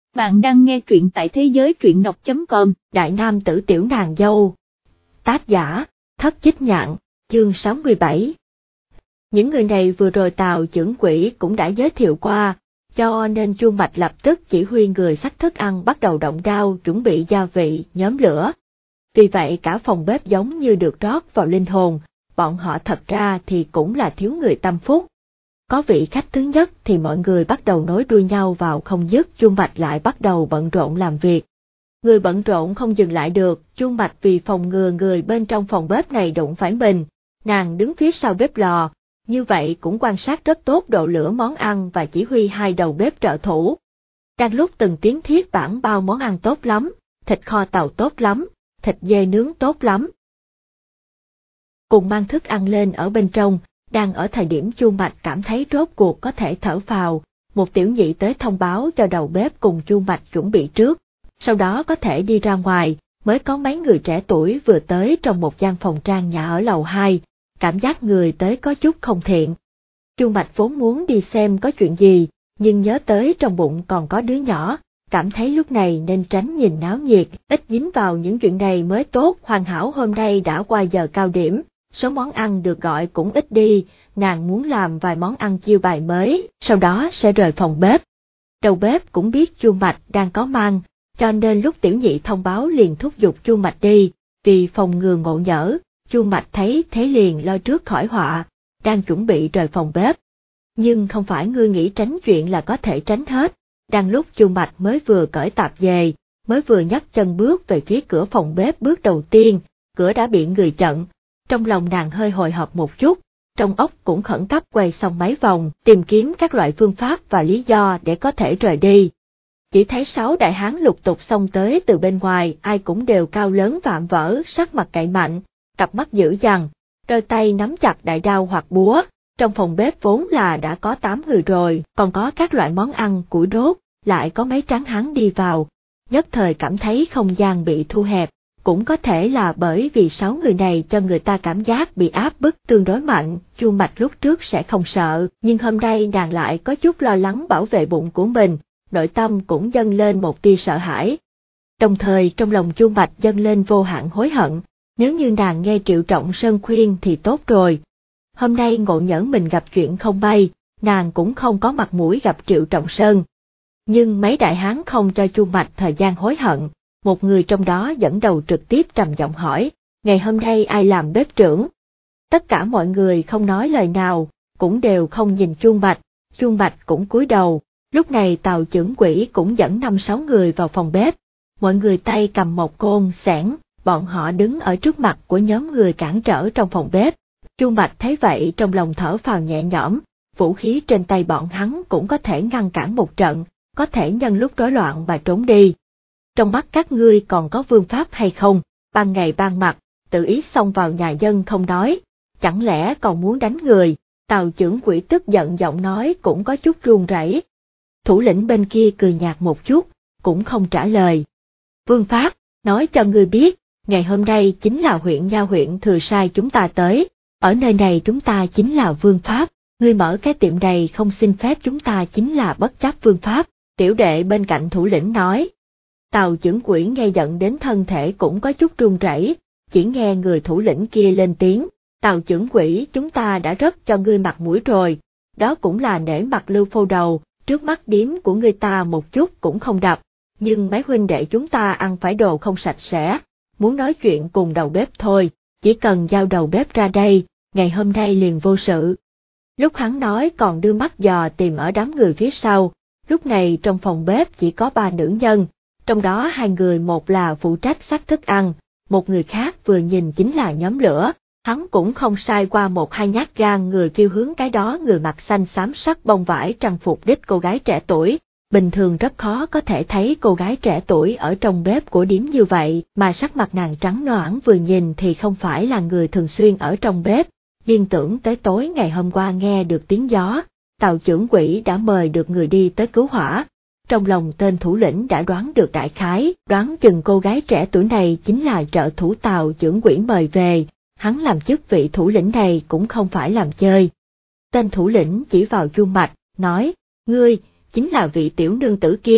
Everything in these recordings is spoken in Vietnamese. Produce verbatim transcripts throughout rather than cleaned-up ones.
Bạn đang nghe truyện tại thế giới truyện đọc chấm com. Đại nam tử tiểu nàng dâu. Tác giả, Thất Chích Nhạn, chương sáu mươi bảy. Những người này vừa rồi Tào Chưởng Quỹ cũng đã giới thiệu qua, cho nên Chu Mạch lập tức chỉ huy người xách thức ăn bắt đầu động đao chuẩn bị gia vị, nhóm lửa. Vì vậy cả phòng bếp giống như được rót vào linh hồn, bọn họ thật ra thì cũng là thiếu người tâm phúc. Có vị khách thứ nhất thì mọi người bắt đầu nối đuôi nhau vào không dứt, Chu Mạch lại bắt đầu bận rộn làm việc. Người bận rộn không dừng lại được, Chu Mạch vì phòng ngừa người bên trong phòng bếp này đụng phải mình, nàng đứng phía sau bếp lò, như vậy cũng quan sát rất tốt độ lửa món ăn và chỉ huy hai đầu bếp trợ thủ. Đang lúc từng tiếng thiết bản bao món ăn tốt lắm, thịt kho tàu tốt lắm, thịt dê nướng tốt lắm, cùng mang thức ăn lên ở bên trong. Đang ở thời điểm Chu Mạch cảm thấy rốt cuộc có thể thở phào, một tiểu nhị tới thông báo cho đầu bếp cùng Chu Mạch chuẩn bị trước, sau đó có thể đi ra ngoài, mới có mấy người trẻ tuổi vừa tới trong một gian phòng trang nhà ở lầu hai, cảm giác người tới có chút không thiện. Chu Mạch vốn muốn đi xem có chuyện gì, nhưng nhớ tới trong bụng còn có đứa nhỏ, cảm thấy lúc này nên tránh nhìn náo nhiệt, ít dính vào những chuyện này mới tốt. Hoàn hảo hôm nay đã qua giờ cao điểm, số món ăn được gọi cũng ít đi, nàng muốn làm vài món ăn chiêu bài mới, sau đó sẽ rời phòng bếp. Đầu bếp cũng biết Chu Mạch đang có mang, cho nên lúc tiểu nhị thông báo liền thúc giục Chu Mạch đi, vì phòng ngừa ngộ nhỡ. Chu Mạch thấy thế liền lo trước khỏi họa, đang chuẩn bị rời phòng bếp. Nhưng không phải ngươi nghĩ tránh chuyện là có thể tránh hết, đang lúc Chu Mạch mới vừa cởi tạp về, mới vừa nhấc chân bước về phía cửa phòng bếp bước đầu tiên, cửa đã bị người chặn. Trong lòng nàng hơi hồi hộp một chút, trong óc cũng khẩn cấp quay xong mấy vòng, tìm kiếm các loại phương pháp và lý do để có thể rời đi. Chỉ thấy sáu đại hán lục tục xông tới từ bên ngoài, ai cũng đều cao lớn vạm vỡ, sắc mặt cậy mạnh, cặp mắt dữ dằn, đôi tay nắm chặt đại đao hoặc búa. Trong phòng bếp vốn là đã có tám người rồi, còn có các loại món ăn, củi đốt, lại có mấy tráng hán đi vào, nhất thời cảm thấy không gian bị thu hẹp. Cũng có thể là bởi vì sáu người này cho người ta cảm giác bị áp bức tương đối mạnh. Chu Mạch lúc trước sẽ không sợ, nhưng hôm nay nàng lại có chút lo lắng bảo vệ bụng của mình, nội tâm cũng dâng lên một tia sợ hãi. Đồng thời trong lòng Chu Mạch dâng lên vô hạn hối hận, nếu như nàng nghe Triệu Trọng Sơn khuyên thì tốt rồi. Hôm nay ngộ nhỡ mình gặp chuyện không may, nàng cũng không có mặt mũi gặp Triệu Trọng Sơn. Nhưng mấy đại hán không cho Chu Mạch thời gian hối hận. Một người trong đó dẫn đầu trực tiếp trầm giọng hỏi, ngày hôm nay ai làm bếp trưởng? Tất cả mọi người không nói lời nào, cũng đều không nhìn Chu Mạch, Chu Mạch cũng cúi đầu. Lúc này Tào Chưởng Quỹ cũng dẫn năm sáu người vào phòng bếp, mọi người tay cầm một côn, xẻng, bọn họ đứng ở trước mặt của nhóm người cản trở trong phòng bếp. Chu Mạch thấy vậy trong lòng thở phào nhẹ nhõm, vũ khí trên tay bọn hắn cũng có thể ngăn cản một trận, có thể nhân lúc rối loạn mà trốn đi. Trong mắt các ngươi còn có vương pháp hay không? Ban ngày ban mặt, tự ý xông vào nhà dân không nói, chẳng lẽ còn muốn đánh người? Tào Chưởng Quỹ tức giận giọng nói cũng có chút run rẩy. Thủ lĩnh bên kia cười nhạt một chút, cũng không trả lời. Vương pháp, nói cho ngươi biết, ngày hôm nay chính là huyện Nha huyện thừa sai chúng ta tới, ở nơi này chúng ta chính là vương pháp, ngươi mở cái tiệm này không xin phép chúng ta chính là bất chấp vương pháp. Tiểu đệ bên cạnh thủ lĩnh nói. Tào Chưởng Quỹ nghe giận đến thân thể cũng có chút run rẩy, chỉ nghe người thủ lĩnh kia lên tiếng, Tào Chưởng Quỹ chúng ta đã rất cho ngươi mặt mũi rồi, đó cũng là nể mặt Lưu Phô Đầu, trước mắt điếm của người ta một chút cũng không đập, nhưng mấy huynh đệ chúng ta ăn phải đồ không sạch sẽ, muốn nói chuyện cùng đầu bếp thôi, chỉ cần giao đầu bếp ra đây, ngày hôm nay liền vô sự. Lúc hắn nói còn đưa mắt dò tìm ở đám người phía sau, lúc này trong phòng bếp chỉ có ba nữ nhân. Trong đó hai người một là phụ trách xách thức ăn, một người khác vừa nhìn chính là nhóm lửa, hắn cũng không sai qua một hai nhát gan người phiêu hướng cái đó người mặc xanh xám sắc bông vải trang phục đích cô gái trẻ tuổi. Bình thường rất khó có thể thấy cô gái trẻ tuổi ở trong bếp của điếm như vậy, mà sắc mặt nàng trắng noãn vừa nhìn thì không phải là người thường xuyên ở trong bếp. Liên tưởng tới tối ngày hôm qua nghe được tiếng gió, Tào Chưởng Quỹ đã mời được người đi tới cứu hỏa. Trong lòng tên thủ lĩnh đã đoán được đại khái, đoán chừng cô gái trẻ tuổi này chính là trợ thủ Tào Chưởng Quỹ mời về, hắn làm chức vị thủ lĩnh này cũng không phải làm chơi. Tên thủ lĩnh chỉ vào Chu Mạch, nói, ngươi, chính là vị tiểu nương tử kia,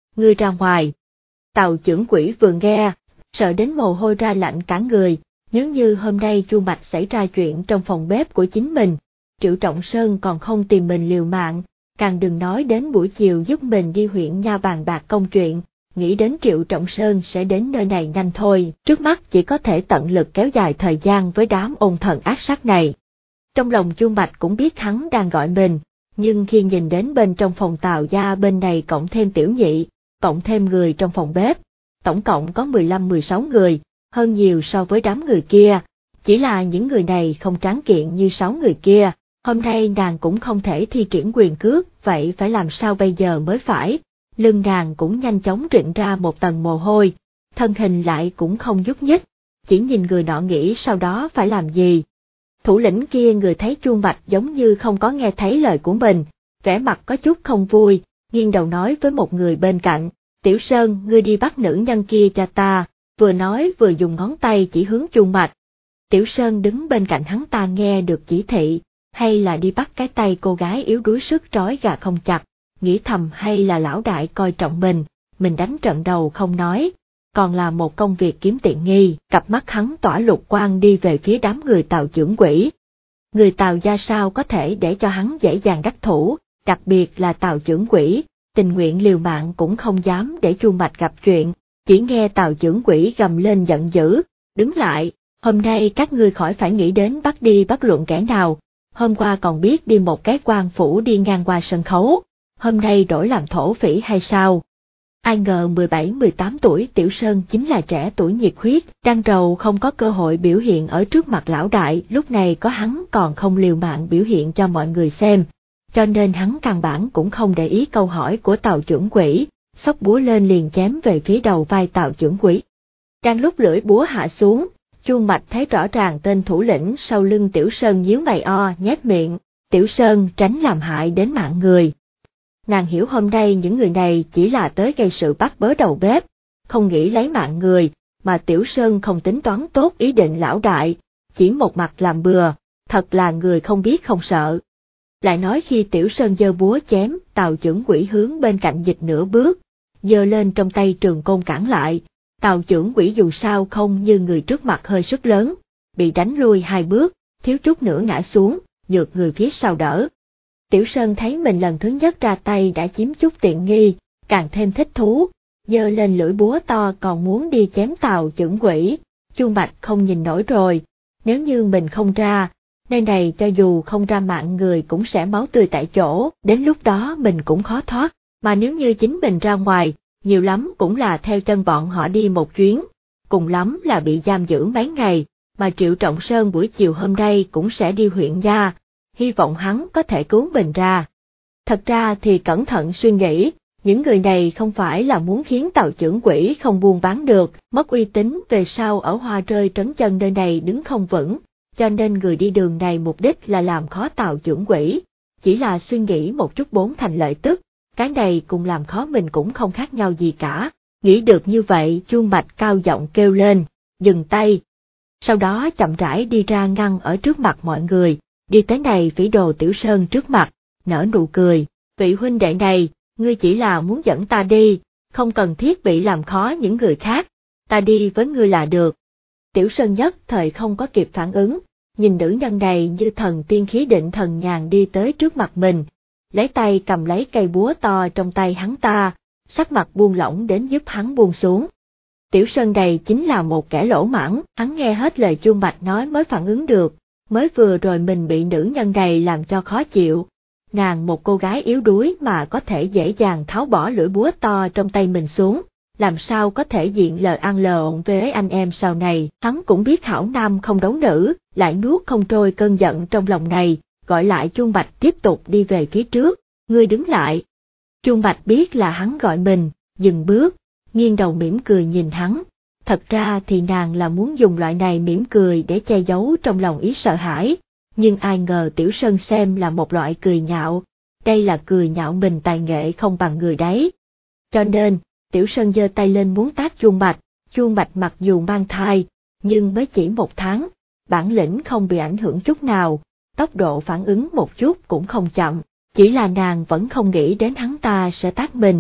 ngươi ra ngoài. Tào chưởng quỷ vừa nghe, sợ đến mồ hôi ra lạnh cả người, nếu như hôm nay Chu Mạch xảy ra chuyện trong phòng bếp của chính mình, Triệu Trọng Sơn còn không tìm mình liều mạng, càng đừng nói đến buổi chiều giúp mình đi huyện nha bàn bạc công chuyện, nghĩ đến Triệu Trọng Sơn sẽ đến nơi này nhanh thôi, trước mắt chỉ có thể tận lực kéo dài thời gian với đám ôn thần ác sát này. Trong lòng Chu Mạch cũng biết hắn đang gọi mình, nhưng khi nhìn đến bên trong phòng Tào gia bên này cộng thêm Tiểu Nhị, cộng thêm người trong phòng bếp, tổng cộng có mười lăm mười sáu người, hơn nhiều so với đám người kia, chỉ là những người này không tráng kiện như sáu người kia, hôm nay nàng cũng không thể thi triển quyền cước, vậy phải làm sao bây giờ mới phải, lưng nàng cũng nhanh chóng rịn ra một tầng mồ hôi, thân hình lại cũng không nhúc nhích, chỉ nhìn người nọ nghĩ sau đó phải làm gì. Thủ lĩnh kia người thấy Chu Mạch giống như không có nghe thấy lời của mình, vẻ mặt có chút không vui, nghiêng đầu nói với một người bên cạnh, Tiểu Sơn ngươi đi bắt nữ nhân kia cho ta, vừa nói vừa dùng ngón tay chỉ hướng Chu Mạch. Tiểu Sơn đứng bên cạnh hắn ta nghe được chỉ thị, hay là đi bắt cái tay cô gái yếu đuối sức trói gà không chặt, nghĩ thầm hay là lão đại coi trọng mình, mình đánh trận đầu không nói, còn là một công việc kiếm tiện nghi, cặp mắt hắn tỏa lục quang đi về phía đám người Tào chưởng quỷ. Người Tào gia sao có thể để cho hắn dễ dàng đắc thủ, đặc biệt là Tào chưởng quỷ, tình nguyện liều mạng cũng không dám để Chu Mạch gặp chuyện, chỉ nghe Tào chưởng quỷ gầm lên giận dữ, đứng lại, hôm nay các ngươi khỏi phải nghĩ đến bắt đi bất luận kẻ nào, hôm qua còn biết đi một cái quan phủ đi ngang qua sân khấu, hôm nay đổi làm thổ phỉ hay sao? Ai ngờ mười bảy mười tám tuổi Tiểu Sơn chính là trẻ tuổi nhiệt huyết, đang rầu không có cơ hội biểu hiện ở trước mặt lão đại, lúc này có hắn còn không liều mạng biểu hiện cho mọi người xem, cho nên hắn căn bản cũng không để ý câu hỏi của Tào chưởng quỷ, xốc búa lên liền chém về phía đầu vai Tào chưởng quỷ. Đang lúc lưỡi búa hạ xuống, Chu Mạch thấy rõ ràng tên thủ lĩnh sau lưng Tiểu Sơn nhíu mày o nhếch miệng, Tiểu Sơn tránh làm hại đến mạng người. Nàng hiểu hôm nay những người này chỉ là tới gây sự bắt bớ đầu bếp, không nghĩ lấy mạng người, mà Tiểu Sơn không tính toán tốt ý định lão đại, chỉ một mặt làm bừa, thật là người không biết không sợ. Lại nói khi Tiểu Sơn giơ búa chém, Tào chưởng quỷ hướng bên cạnh dịch nửa bước, giơ lên trong tay trường côn cản lại, Tào chưởng quỷ dù sao không như người trước mặt hơi sức lớn, bị đánh lui hai bước, thiếu chút nữa ngã xuống, nhược người phía sau đỡ. Tiểu Sơn thấy mình lần thứ nhất ra tay đã chiếm chút tiện nghi, càng thêm thích thú, giơ lên lưỡi búa to còn muốn đi chém Tào chưởng quỷ, Chu Mạch không nhìn nổi rồi, nếu như mình không ra, nơi này cho dù không ra mạng người cũng sẽ máu tươi tại chỗ, đến lúc đó mình cũng khó thoát, mà nếu như chính mình ra ngoài, nhiều lắm cũng là theo chân bọn họ đi một chuyến, cùng lắm là bị giam giữ mấy ngày, mà Triệu Trọng Sơn buổi chiều hôm nay cũng sẽ đi huyện nha, hy vọng hắn có thể cứu mình ra. Thật ra thì cẩn thận suy nghĩ, những người này không phải là muốn khiến Tào chưởng quỷ không buôn bán được, mất uy tín về sau ở Hoa Rơi trấn chân nơi này đứng không vững, cho nên người đi đường này mục đích là làm khó Tào chưởng quỷ, chỉ là suy nghĩ một chút bốn thành lợi tức, cái này cùng làm khó mình cũng không khác nhau gì cả, nghĩ được như vậy Chu Mạch cao giọng kêu lên, dừng tay. Sau đó chậm rãi đi ra ngăn ở trước mặt mọi người, đi tới này phỉ đồ Tiểu Sơn trước mặt, nở nụ cười, vị huynh đệ này, ngươi chỉ là muốn dẫn ta đi, không cần thiết bị làm khó những người khác, ta đi với ngươi là được. Tiểu Sơn nhất thời không có kịp phản ứng, nhìn nữ nhân này như thần tiên khí định thần nhàn đi tới trước mặt mình, lấy tay cầm lấy cây búa to trong tay hắn ta, sắc mặt buông lỏng đến giúp hắn buông xuống. Tiểu Sơn này chính là một kẻ lỗ mãng, hắn nghe hết lời Chu Mạch nói mới phản ứng được, mới vừa rồi mình bị nữ nhân này làm cho khó chịu. Nàng một cô gái yếu đuối mà có thể dễ dàng tháo bỏ lưỡi búa to trong tay mình xuống, làm sao có thể diện lời ăn lộn với anh em sau này, hắn cũng biết hảo nam không đấu nữ, lại nuốt không trôi cơn giận trong lòng này, gọi lại Chu Mạch tiếp tục đi về phía trước, ngươi đứng lại. Chu Mạch biết là hắn gọi mình, dừng bước, nghiêng đầu mỉm cười nhìn hắn, thật ra thì nàng là muốn dùng loại này mỉm cười để che giấu trong lòng ý sợ hãi, nhưng ai ngờ Tiểu Sơn xem là một loại cười nhạo, đây là cười nhạo mình tài nghệ không bằng người đấy. Cho nên, Tiểu Sơn giơ tay lên muốn tát Chu Mạch, Chu Mạch mặc dù mang thai, nhưng mới chỉ một tháng, bản lĩnh không bị ảnh hưởng chút nào, tốc độ phản ứng một chút cũng không chậm, chỉ là nàng vẫn không nghĩ đến hắn ta sẽ tát mình,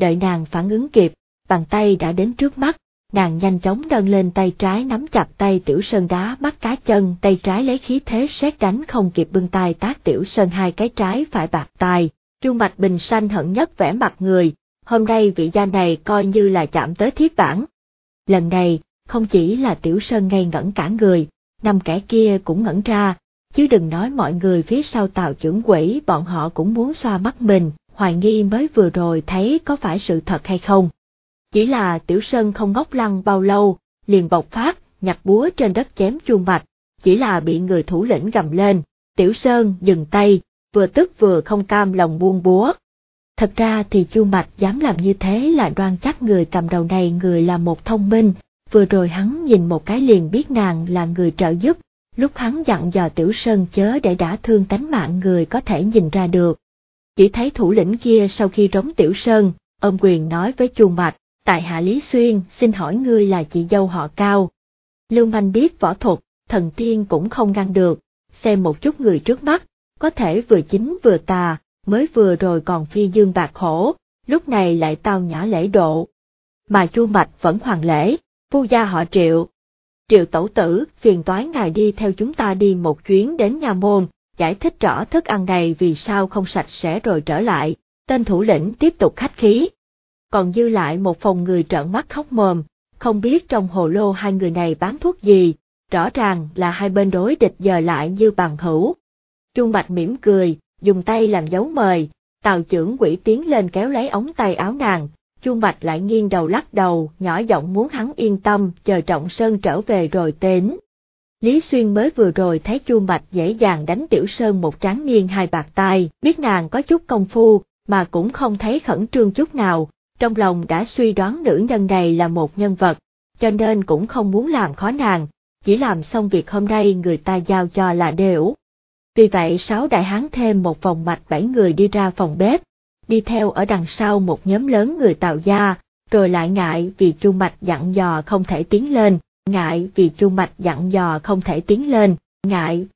đợi nàng phản ứng kịp, bàn tay đã đến trước mắt, nàng nhanh chóng nâng lên tay trái nắm chặt tay Tiểu Sơn đá mắt cá chân, tay trái lấy khí thế sét đánh không kịp bưng tay tát Tiểu Sơn hai cái trái phải bạc tai. Chu Mạch Bình sanh hận nhất vẻ mặt người, hôm nay vị gia này coi như là chạm tới thiết bản. Lần này, không chỉ là Tiểu Sơn ngây ngẩn cả người, năm kẻ kia cũng ngẩn ra, chứ đừng nói mọi người phía sau Tào trưởng quỹ, bọn họ cũng muốn xoa mắt mình, hoài nghi mới vừa rồi thấy có phải sự thật hay không. Chỉ là Tiểu Sơn không ngốc lăng bao lâu, liền bộc phát, nhặt búa trên đất chém Chu Mạch, chỉ là bị người thủ lĩnh gầm lên, Tiểu Sơn dừng tay, vừa tức vừa không cam lòng buông búa. Thật ra thì Chu Mạch dám làm như thế là đoan chắc người cầm đầu này người là một thông minh, vừa rồi hắn nhìn một cái liền biết nàng là người trợ giúp, lúc hắn dặn dò Tiểu Sơn chớ để đả thương tánh mạng người có thể nhìn ra được. Chỉ thấy thủ lĩnh kia sau khi rống Tiểu Sơn, ôm quyền nói với Chu Mạch, tại hạ Lý Xuyên xin hỏi ngươi là chị dâu họ Cao. Lưu manh biết võ thuật, thần tiên cũng không ngăn được, xem một chút người trước mắt, có thể vừa chính vừa tà, mới vừa rồi còn phi dương bạc hổ, lúc này lại tao nhã lễ độ. Mà Chu Mạch vẫn hoàng lễ, phu gia họ Triệu. Triệu tẩu tử, phiền toái ngài đi theo chúng ta đi một chuyến đến nhà môn, giải thích rõ thức ăn này vì sao không sạch sẽ rồi trở lại. Tên thủ lĩnh tiếp tục khách khí. Còn dư lại một phòng người trợn mắt khóc mồm, không biết trong hồ lô hai người này bán thuốc gì, rõ ràng là hai bên đối địch giờ lại như bằng hữu. Chu Mạch mỉm cười, dùng tay làm dấu mời, Tào trưởng quỹ tiến lên kéo lấy ống tay áo nàng, Chu Mạch lại nghiêng đầu lắc đầu, nhỏ giọng muốn hắn yên tâm, chờ Trọng Sơn trở về rồi tính. Lý Xuyên mới vừa rồi thấy Chu Mạch dễ dàng đánh Tiểu Sơn một tráng niên hai bạc tai, biết nàng có chút công phu, mà cũng không thấy khẩn trương chút nào, trong lòng đã suy đoán nữ nhân này là một nhân vật, cho nên cũng không muốn làm khó nàng, chỉ làm xong việc hôm nay người ta giao cho là đều. Vì vậy sáu đại hán thêm một vòng mạch bảy người đi ra phòng bếp, đi theo ở đằng sau một nhóm lớn người Tào gia, rồi lại ngại vì Chu Mạch dặn dò không thể tiến lên, ngại vì Chu Mạch dặn dò không thể tiến lên, ngại